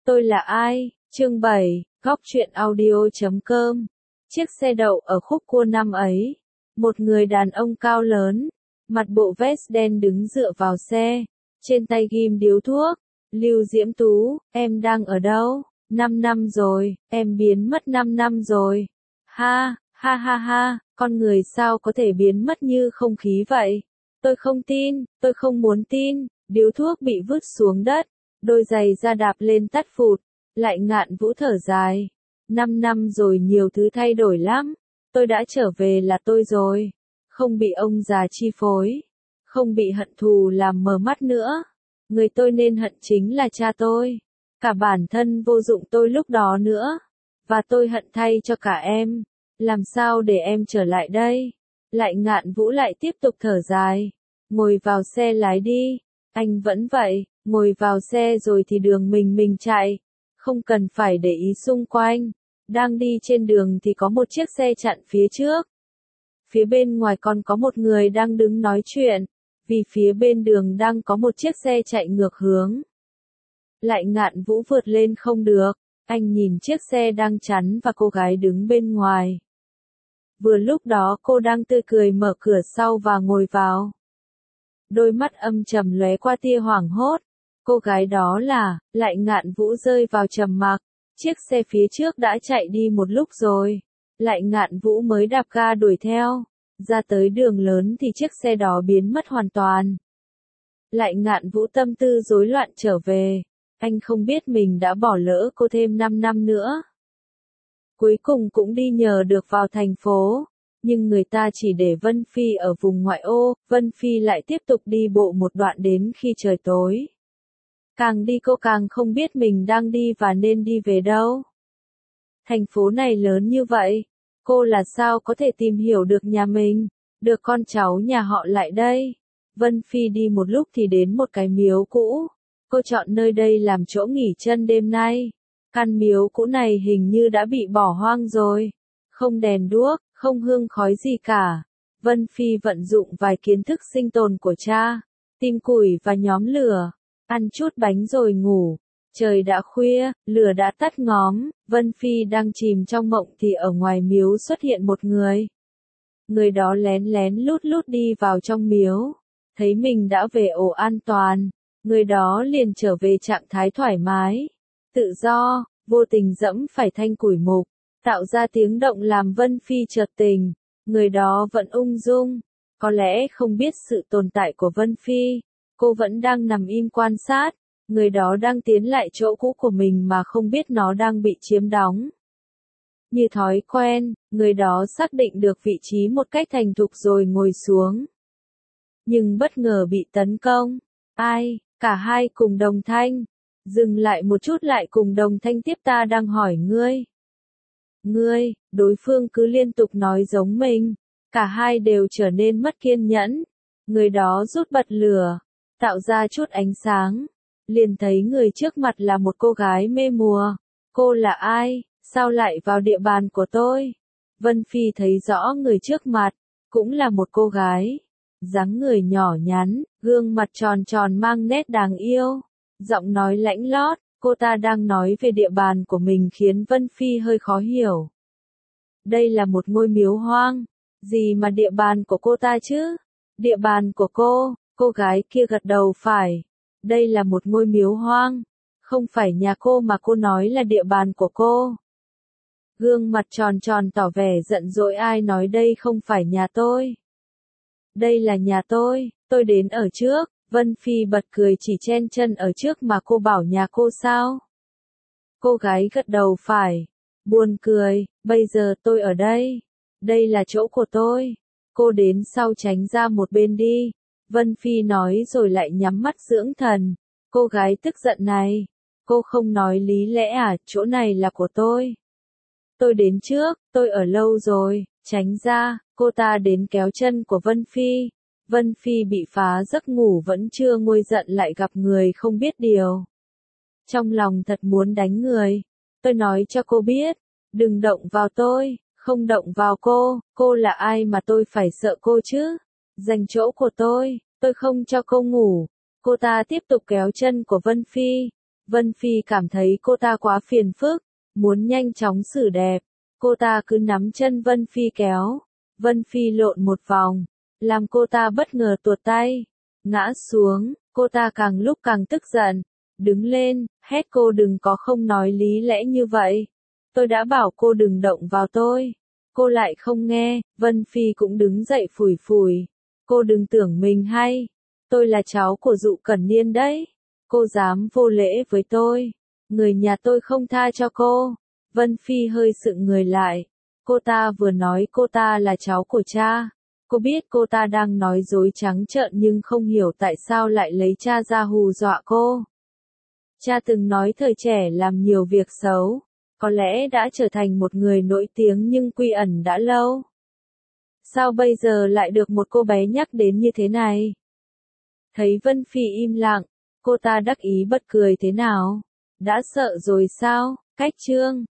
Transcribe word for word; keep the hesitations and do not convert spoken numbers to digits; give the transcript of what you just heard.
Tôi là ai? Chương bảy, góc truyện audio chấm com. Chiếc xe đậu ở khúc cua năm ấy. Một người đàn ông cao lớn, mặt bộ vest đen đứng dựa vào xe, trên tay ghim điếu thuốc. Lưu Diễm Tú, em đang ở đâu? Năm năm rồi, em biến mất năm năm rồi. Ha, ha ha ha, con người sao có thể biến mất như không khí vậy? Tôi không tin, tôi không muốn tin. Điếu thuốc bị vứt xuống đất, đôi giày da đạp lên tắt phụt. Lại Ngạn Vũ thở dài. Năm năm rồi nhiều thứ thay đổi lắm. Tôi đã trở về là tôi rồi. Không bị ông già chi phối. Không bị hận thù làm mờ mắt nữa. Người tôi nên hận chính là cha tôi. Cả bản thân vô dụng tôi lúc đó nữa. Và tôi hận thay cho cả em. Làm sao để em trở lại đây? Lại Ngạn Vũ lại tiếp tục thở dài. Ngồi vào xe lái đi. Anh vẫn vậy, ngồi vào xe rồi thì đường mình mình chạy. Không cần phải để ý xung quanh. Đang đi trên đường thì có một chiếc xe chặn phía trước. Phía bên ngoài còn có một người đang đứng nói chuyện. Vì phía bên đường đang có một chiếc xe chạy ngược hướng. Lại Ngạn Vũ vượt lên không được. Anh nhìn chiếc xe đang chắn và cô gái đứng bên ngoài. Vừa lúc đó cô đang tươi cười mở cửa sau và ngồi vào. Đôi mắt âm trầm lóe qua tia hoảng hốt. Cô gái đó là, Lại Ngạn Vũ rơi vào trầm mặc. Chiếc xe phía trước đã chạy đi một lúc rồi. Lại Ngạn Vũ mới đạp ga đuổi theo. Ra tới đường lớn thì chiếc xe đó biến mất hoàn toàn. Lại Ngạn Vũ tâm tư rối loạn trở về. Anh không biết mình đã bỏ lỡ cô thêm năm năm nữa. Cuối cùng cũng đi nhờ được vào thành phố. Nhưng người ta chỉ để Vân Phi ở vùng ngoại ô, Vân Phi lại tiếp tục đi bộ một đoạn đến khi trời tối. Càng đi cô càng không biết mình đang đi và nên đi về đâu. Thành phố này lớn như vậy, cô là sao có thể tìm hiểu được nhà mình, được con cháu nhà họ lại đây. Vân Phi đi một lúc thì đến một cái miếu cũ. Cô chọn nơi đây làm chỗ nghỉ chân đêm nay. Căn miếu cũ này hình như đã bị bỏ hoang rồi. Không đèn đuốc, không hương khói gì cả. Vân Phi vận dụng vài kiến thức sinh tồn của cha. Tìm củi và nhóm lửa. Ăn chút bánh rồi ngủ. Trời đã khuya, lửa đã tắt ngóm. Vân Phi đang chìm trong mộng thì ở ngoài miếu xuất hiện một người. Người đó lén lén lút lút đi vào trong miếu. Thấy mình đã về ổ an toàn. Người đó liền trở về trạng thái thoải mái. Tự do, vô tình dẫm phải thanh củi mục. Tạo ra tiếng động làm Vân Phi chợt tỉnh. Người đó vẫn ung dung. Có lẽ không biết sự tồn tại của Vân Phi. Cô vẫn đang nằm im quan sát. Người đó đang tiến lại chỗ cũ của mình mà không biết nó đang bị chiếm đóng. Như thói quen, người đó xác định được vị trí một cách thành thục rồi ngồi xuống. Nhưng bất ngờ bị tấn công. Ai? Cả hai cùng đồng thanh. Dừng lại một chút lại cùng đồng thanh tiếp ta đang hỏi ngươi. Ngươi, đối phương cứ liên tục nói giống mình. Cả hai đều trở nên mất kiên nhẫn. Người đó rút bật lửa. Tạo ra chút ánh sáng. Liền thấy người trước mặt là một cô gái mê mùa. Cô là ai? Sao lại vào địa bàn của tôi? Vân Phi thấy rõ người trước mặt. Cũng là một cô gái. Dáng người nhỏ nhắn, gương mặt tròn tròn mang nét đáng yêu. Giọng nói lãnh lót, cô ta đang nói về địa bàn của mình khiến Vân Phi hơi khó hiểu. Đây là một ngôi miếu hoang. Gì mà địa bàn của cô ta chứ? Địa bàn của cô, cô gái kia gật đầu phải. Đây là một ngôi miếu hoang. Không phải nhà cô mà cô nói là địa bàn của cô. Gương mặt tròn tròn tỏ vẻ giận dỗi ai nói đây không phải nhà tôi. Đây là nhà tôi, tôi đến ở trước. Vân Phi bật cười chỉ chen chân ở trước mà cô bảo nhà cô sao? Cô gái gật đầu phải. Buồn cười, bây giờ tôi ở đây. Đây là chỗ của tôi. Cô đến sau tránh ra một bên đi. Vân Phi nói rồi lại nhắm mắt dưỡng thần. Cô gái tức giận này. Cô không nói lý lẽ à, chỗ này là của tôi. Tôi đến trước, tôi ở lâu rồi, tránh ra. Cô ta đến kéo chân của Vân Phi. Vân Phi bị phá giấc ngủ vẫn chưa nguôi giận lại gặp người không biết điều. Trong lòng thật muốn đánh người. Tôi nói cho cô biết, đừng động vào tôi, không động vào cô, cô là ai mà tôi phải sợ cô chứ? Giành chỗ của tôi, tôi không cho cô ngủ. Cô ta tiếp tục kéo chân của Vân Phi. Vân Phi cảm thấy cô ta quá phiền phức, muốn nhanh chóng xử đẹp. Cô ta cứ nắm chân Vân Phi kéo. Vân Phi lộn một vòng, làm cô ta bất ngờ tuột tay, ngã xuống. Cô ta càng lúc càng tức giận, đứng lên, hét cô đừng có không nói lý lẽ như vậy. Tôi đã bảo cô đừng động vào tôi. Cô lại không nghe. Vân Phi cũng đứng dậy phủi phủi. Cô đừng tưởng mình hay. Tôi là cháu của Dụ Cẩn Niên đấy. Cô dám vô lễ với tôi. Người nhà tôi không tha cho cô. Vân Phi hơi sững người lại. Cô ta vừa nói cô ta là cháu của cha. Cô biết cô ta đang nói dối trắng trợn nhưng không hiểu tại sao lại lấy cha ra hù dọa cô. Cha từng nói thời trẻ làm nhiều việc xấu. Có lẽ đã trở thành một người nổi tiếng nhưng quy ẩn đã lâu. Sao bây giờ lại được một cô bé nhắc đến như thế này? Thấy Vân Phi im lặng, cô ta đắc ý bật cười thế nào? Đã sợ rồi sao? Cách chương